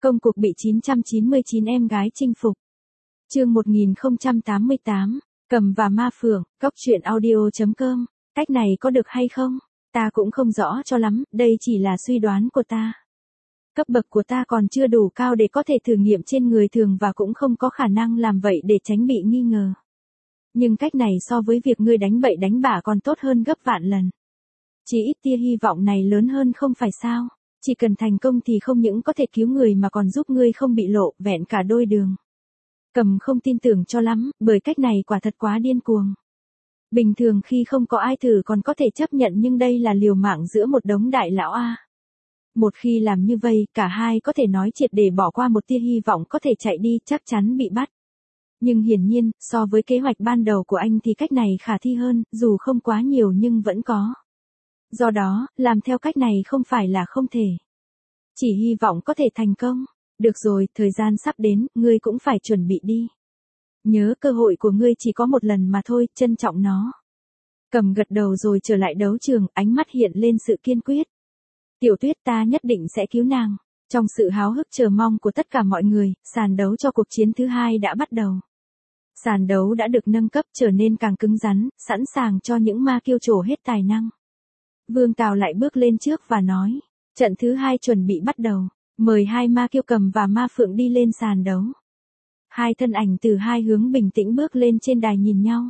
Công cuộc bị 999 em gái chinh phục. Chương 1088, Cầm và Ma Phượng, Cóc truyện audio.com. Cách này có được hay không? Ta cũng không rõ cho lắm, đây chỉ là suy đoán của ta. Cấp bậc của ta còn chưa đủ cao để có thể thử nghiệm trên người thường và cũng không có khả năng làm vậy để tránh bị nghi ngờ. Nhưng cách này so với việc ngươi đánh bậy đánh bạ còn tốt hơn gấp vạn lần. Chỉ ít tia hy vọng này lớn hơn không phải sao? Chỉ cần thành công thì không những có thể cứu người mà còn giúp ngươi không bị lộ, vẹn cả đôi đường. Cầm không tin tưởng cho lắm, bởi cách này quả thật quá điên cuồng. Bình thường khi không có ai thử còn có thể chấp nhận nhưng đây là liều mạng giữa một đống đại lão A. Một khi làm như vậy, cả hai có thể nói triệt để bỏ qua một tia hy vọng có thể chạy đi, chắc chắn bị bắt. Nhưng hiển nhiên, so với kế hoạch ban đầu của anh thì cách này khả thi hơn, dù không quá nhiều nhưng vẫn có. Do đó, làm theo cách này không phải là không thể. Chỉ hy vọng có thể thành công. Được rồi, thời gian sắp đến, ngươi cũng phải chuẩn bị đi. Nhớ cơ hội của ngươi chỉ có một lần mà thôi, trân trọng nó. Cầm gật đầu rồi trở lại đấu trường, ánh mắt hiện lên sự kiên quyết. Tiểu Tuyết, ta nhất định sẽ cứu nàng. Trong sự háo hức chờ mong của tất cả mọi người, sàn đấu cho cuộc chiến thứ hai đã bắt đầu. Sàn đấu đã được nâng cấp trở nên càng cứng rắn, sẵn sàng cho những ma kiêu trổ hết tài năng. Vương Tào lại bước lên trước và nói, trận thứ hai chuẩn bị bắt đầu, mời hai ma kiêu Cầm và Ma Phượng đi lên sàn đấu. Hai thân ảnh từ hai hướng bình tĩnh bước lên trên đài nhìn nhau.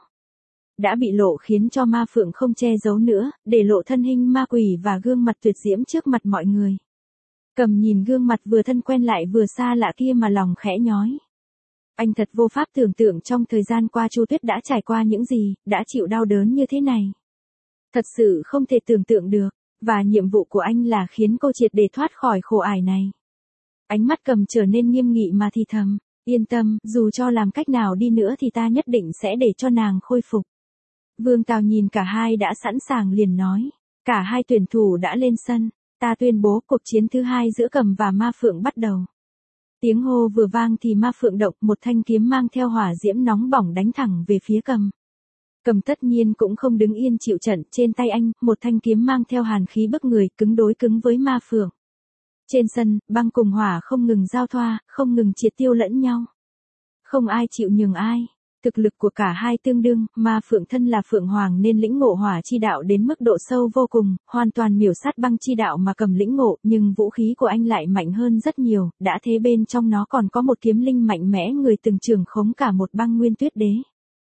Đã bị lộ khiến cho Ma Phượng không che giấu nữa, để lộ thân hình ma quỷ và gương mặt tuyệt diễm trước mặt mọi người. Cầm nhìn gương mặt vừa thân quen lại vừa xa lạ kia mà lòng khẽ nhói. Anh thật vô pháp tưởng tượng trong thời gian qua Chu Tuyết đã trải qua những gì, đã chịu đau đớn như thế này. Thật sự không thể tưởng tượng được, và nhiệm vụ của anh là khiến cô triệt để thoát khỏi khổ ải này. Ánh mắt Cầm trở nên nghiêm nghị mà thì thầm, yên tâm, dù cho làm cách nào đi nữa thì ta nhất định sẽ để cho nàng khôi phục. Vương Tào nhìn cả hai đã sẵn sàng liền nói, cả hai tuyển thủ đã lên sân, ta tuyên bố cuộc chiến thứ hai giữa Cầm và Ma Phượng bắt đầu. Tiếng hô vừa vang thì Ma Phượng động, một thanh kiếm mang theo hỏa diễm nóng bỏng đánh thẳng về phía Cầm. Cầm tất nhiên cũng không đứng yên chịu trận, trên tay anh, một thanh kiếm mang theo hàn khí bức người, cứng đối cứng với Ma Phượng. Trên sân, băng cùng hỏa không ngừng giao thoa, không ngừng triệt tiêu lẫn nhau. Không ai chịu nhường ai. Thực lực của cả hai tương đương, Ma Phượng thân là Phượng Hoàng nên lĩnh ngộ hỏa chi đạo đến mức độ sâu vô cùng, hoàn toàn miểu sát băng chi đạo mà Cầm lĩnh ngộ, nhưng vũ khí của anh lại mạnh hơn rất nhiều, đã thế bên trong nó còn có một kiếm linh mạnh mẽ người từng trưởng khống cả một băng nguyên tuyết đế.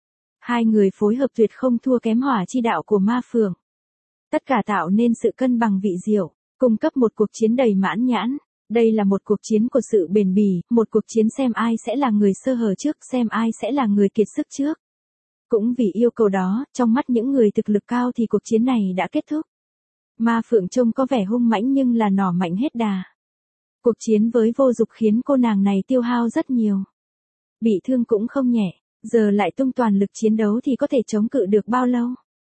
Hai người phối hợp tuyệt không thua kém hỏa chi đạo của Ma Phượng. Tất cả tạo nên sự cân bằng vị diệu, cung cấp một cuộc chiến đầy mãn nhãn. Đây là một cuộc chiến của sự bền bỉ, một cuộc chiến xem ai sẽ là người sơ hở trước, xem ai sẽ là người kiệt sức trước. Cũng vì yêu cầu đó, trong mắt những người thực lực cao thì cuộc chiến này đã kết thúc. Ma Phượng trông có vẻ hung mãnh nhưng là nỏ mạnh hết đà. Cuộc chiến với Vô Dục khiến cô nàng này tiêu hao rất nhiều. Bị thương cũng không nhẹ, giờ lại tung toàn lực chiến đấu thì có thể chống cự được bao lâu.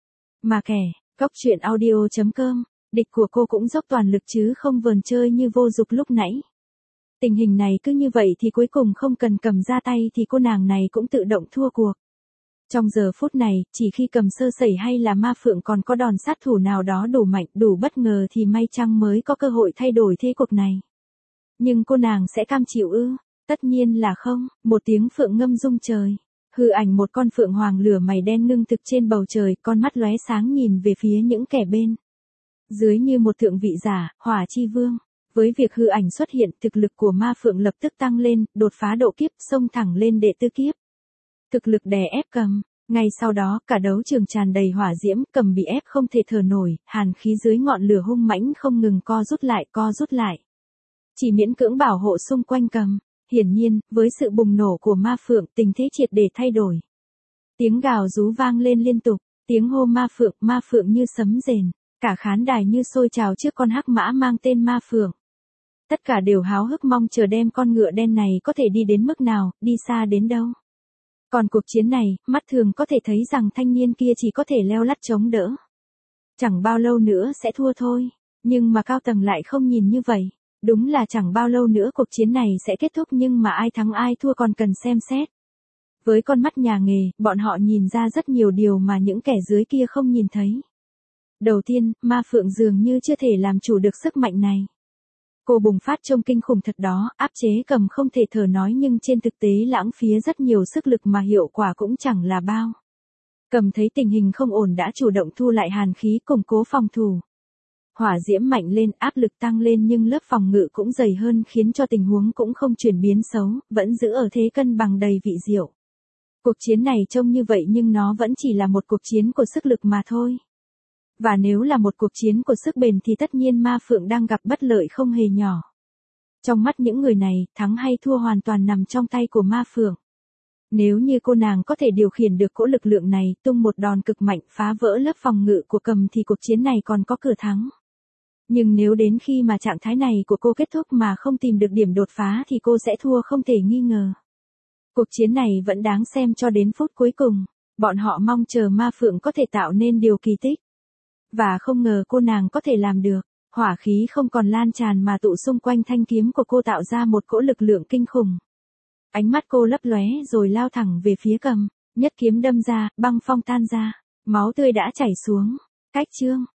Mà kẻ, Cóc truyện audio.com. Địch của cô cũng dốc toàn lực chứ không vờn chơi như Vô Dục lúc nãy. Tình hình này cứ như vậy thì cuối cùng không cần Cầm ra tay thì cô nàng này cũng tự động thua cuộc. Trong giờ phút này, chỉ khi Cầm sơ sẩy hay là Ma Phượng còn có đòn sát thủ nào đó đủ mạnh, đủ bất ngờ thì may chăng mới có cơ hội thay đổi thế cuộc này. Nhưng cô nàng sẽ cam chịu ư? Tất nhiên là không. Một tiếng phượng ngâm rung trời. Hư ảnh một con phượng hoàng lửa mày đen ngưng thực trên bầu trời, con mắt lóe sáng nhìn về phía những kẻ bên dưới như một thượng vị giả, hỏa chi vương. Với việc hư ảnh xuất hiện, thực lực của Ma Phượng lập tức tăng lên, đột phá độ kiếp, xông thẳng lên đệ tư kiếp. Thực lực đè ép Cầm. Ngay sau đó, cả đấu trường tràn đầy hỏa diễm, Cầm bị ép không thể thở nổi, hàn khí dưới ngọn lửa hung mãnh không ngừng co rút lại. Chỉ miễn cưỡng bảo hộ xung quanh Cầm. Hiển nhiên, với sự bùng nổ của Ma Phượng, tình thế triệt để thay đổi. Tiếng gào rú vang lên liên tục, tiếng hô Ma Phượng như sấm rền. Cả khán đài như sôi trào trước con hắc mã mang tên Ma Phượng. Tất cả đều háo hức mong chờ đem con ngựa đen này có thể đi đến mức nào, đi xa đến đâu. Còn cuộc chiến này, mắt thường có thể thấy rằng thanh niên kia chỉ có thể leo lắt chống đỡ. Chẳng bao lâu nữa sẽ thua thôi, nhưng mà cao tầng lại không nhìn như vậy. Đúng là chẳng bao lâu nữa cuộc chiến này sẽ kết thúc nhưng mà ai thắng ai thua còn cần xem xét. Với con mắt nhà nghề, bọn họ nhìn ra rất nhiều điều mà những kẻ dưới kia không nhìn thấy. Đầu tiên, Ma Phượng dường như chưa thể làm chủ được sức mạnh này. Cô bùng phát trông kinh khủng thật đó, áp chế Cầm không thể thở nói nhưng trên thực tế lãng phí rất nhiều sức lực mà hiệu quả cũng chẳng là bao. Cầm thấy tình hình không ổn đã chủ động thu lại hàn khí củng cố phòng thủ. Hỏa diễm mạnh lên, áp lực tăng lên nhưng lớp phòng ngự cũng dày hơn khiến cho tình huống cũng không chuyển biến xấu, vẫn giữ ở thế cân bằng đầy vị diệu. Cuộc chiến này trông như vậy nhưng nó vẫn chỉ là một cuộc chiến của sức lực mà thôi. Và nếu là một cuộc chiến của sức bền thì tất nhiên Ma Phượng đang gặp bất lợi không hề nhỏ. Trong mắt những người này, thắng hay thua hoàn toàn nằm trong tay của Ma Phượng. Nếu như cô nàng có thể điều khiển được cỗ lực lượng này, tung một đòn cực mạnh phá vỡ lớp phòng ngự của Cầm thì cuộc chiến này còn có cửa thắng. Nhưng nếu đến khi mà trạng thái này của cô kết thúc mà không tìm được điểm đột phá thì cô sẽ thua không thể nghi ngờ. Cuộc chiến này vẫn đáng xem cho đến phút cuối cùng. Bọn họ mong chờ Ma Phượng có thể tạo nên điều kỳ tích. Và không ngờ cô nàng có thể làm được. Hỏa khí không còn lan tràn mà tụ xung quanh thanh kiếm của cô tạo ra một cỗ lực lượng kinh khủng. Ánh mắt cô lấp lóe rồi lao thẳng về phía Cầm, nhất kiếm đâm ra, băng phong tan ra, máu tươi đã chảy xuống. Cách chương